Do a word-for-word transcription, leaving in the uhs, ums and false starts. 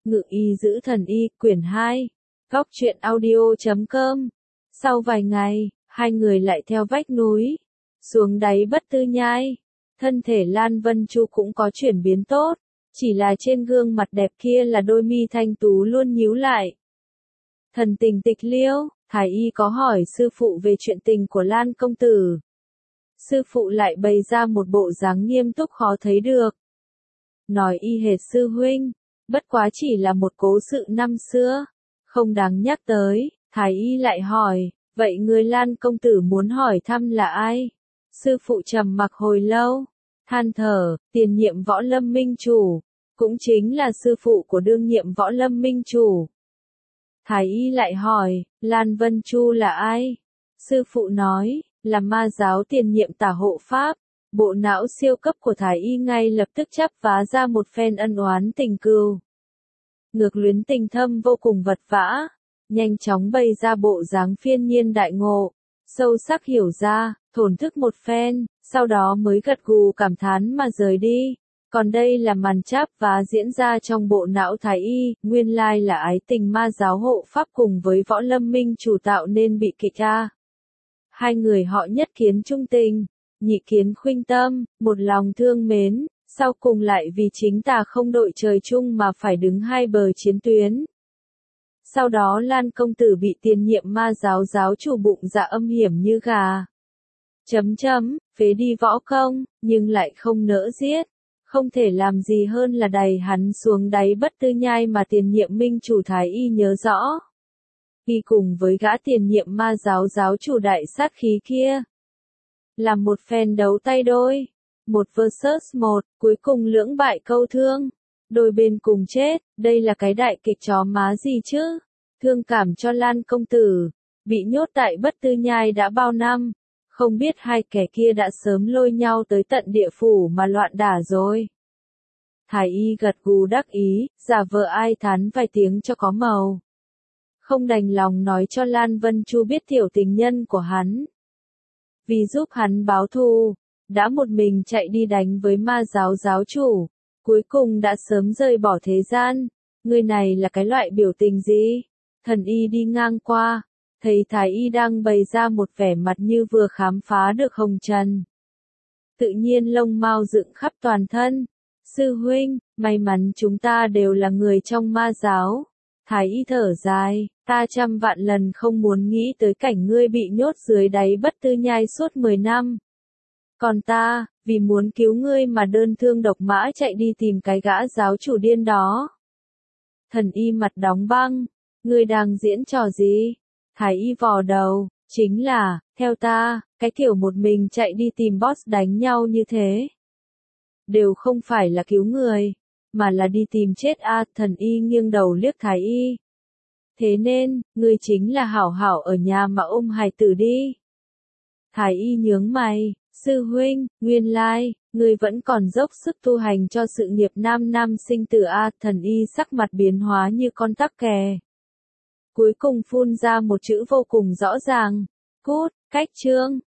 Ngự y giữ thần y, quyển hai. Góc truyện audio chấm com. Sau vài ngày, hai người lại theo vách núi, xuống đáy Bất Tư Nhai. Thân thể Lan Vân Chu cũng có chuyển biến tốt, chỉ là trên gương mặt đẹp kia là đôi mi thanh tú luôn nhíu lại. Thần tình tịch liêu, Thái y có hỏi sư phụ về chuyện tình của Lan công tử. Sư phụ lại bày ra một bộ dáng nghiêm túc khó thấy được. Nói y hệt sư huynh, bất quá chỉ là một cố sự năm xưa, không đáng nhắc tới. Thái y lại hỏi, vậy người Lan công tử muốn hỏi thăm là ai? Sư phụ trầm mặc hồi lâu, than thở, tiền nhiệm Võ Lâm Minh Chủ, cũng chính là sư phụ của đương nhiệm Võ Lâm Minh Chủ. Thái y lại hỏi, Lan Vân Chu là ai? Sư phụ nói, là ma giáo tiền nhiệm tả hộ pháp. Bộ não siêu cấp của Thái y ngay lập tức chắp vá ra một phen ân oán tình cừu. Ngược luyến tình thâm vô cùng vật vã, nhanh chóng bày ra bộ dáng phiên nhiên đại ngộ, sâu sắc hiểu ra, thổn thức một phen, sau đó mới gật gù cảm thán mà rời đi. Còn đây là màn cháp vá diễn ra trong bộ não Thái y, nguyên lai là ái tình ma giáo hộ pháp cùng với Võ Lâm Minh Chủ tạo nên bị kịch a. Hai người họ nhất kiến trung tình, nhị kiến khuynh tâm, một lòng thương mến, sau cùng lại vì chính tà không đội trời chung mà phải đứng hai bờ chiến tuyến. Sau đó Lan công tử bị tiền nhiệm ma giáo giáo chủ bụng dạ âm hiểm như gà. Chấm chấm, phế đi võ công, nhưng lại không nỡ giết. Không thể làm gì hơn là đày hắn xuống đáy Bất Tư Nhai mà tiền nhiệm Minh Chủ Thái y nhớ rõ. Khi cùng với gã tiền nhiệm ma giáo giáo chủ đại sát khí kia. Làm một phen đấu tay đôi. Một versus một, cuối cùng lưỡng bại câu thương. Đôi bên cùng chết, đây là cái đại kịch chó má gì chứ? Thương cảm cho Lan công tử, bị nhốt tại Bất Tư Nhai đã bao năm. Không biết hai kẻ kia đã sớm lôi nhau tới tận địa phủ mà loạn đả rồi. Thái y gật gù đắc ý, giả vờ ai thán vài tiếng cho có màu. Không đành lòng nói cho Lan Vân Chu biết tiểu tình nhân của hắn. Vì giúp hắn báo thù, đã một mình chạy đi đánh với ma giáo giáo chủ, cuối cùng đã sớm rời bỏ thế gian. Người này là cái loại biểu tình gì? Thần y đi ngang qua, thấy Thái y đang bày ra một vẻ mặt như vừa khám phá được hồng trần. Tự nhiên lông mao dựng khắp toàn thân. Sư huynh, may mắn chúng ta đều là người trong ma giáo. Thái y thở dài, ta trăm vạn lần không muốn nghĩ tới cảnh ngươi bị nhốt dưới đáy Bất Tư Nhai suốt mười năm. Còn ta, vì muốn cứu ngươi mà đơn thương độc mã chạy đi tìm cái gã giáo chủ điên đó. Thần y mặt đóng băng, ngươi đang diễn trò gì? Thái y vò đầu, chính là, theo ta, cái kiểu một mình chạy đi tìm boss đánh nhau như thế. Đều không phải là cứu người, mà là đi tìm chết a. Thần y nghiêng đầu liếc Thái y. Thế nên, ngươi chính là hảo hảo ở nhà mà ôm hài tử đi. Thái y nhướng mày, sư huynh, nguyên lai, ngươi vẫn còn dốc sức tu hành cho sự nghiệp nam nam sinh tử a. Thần y sắc mặt biến hóa như con tắc kè. Cuối cùng phun ra một chữ vô cùng rõ ràng, cút, cách chương.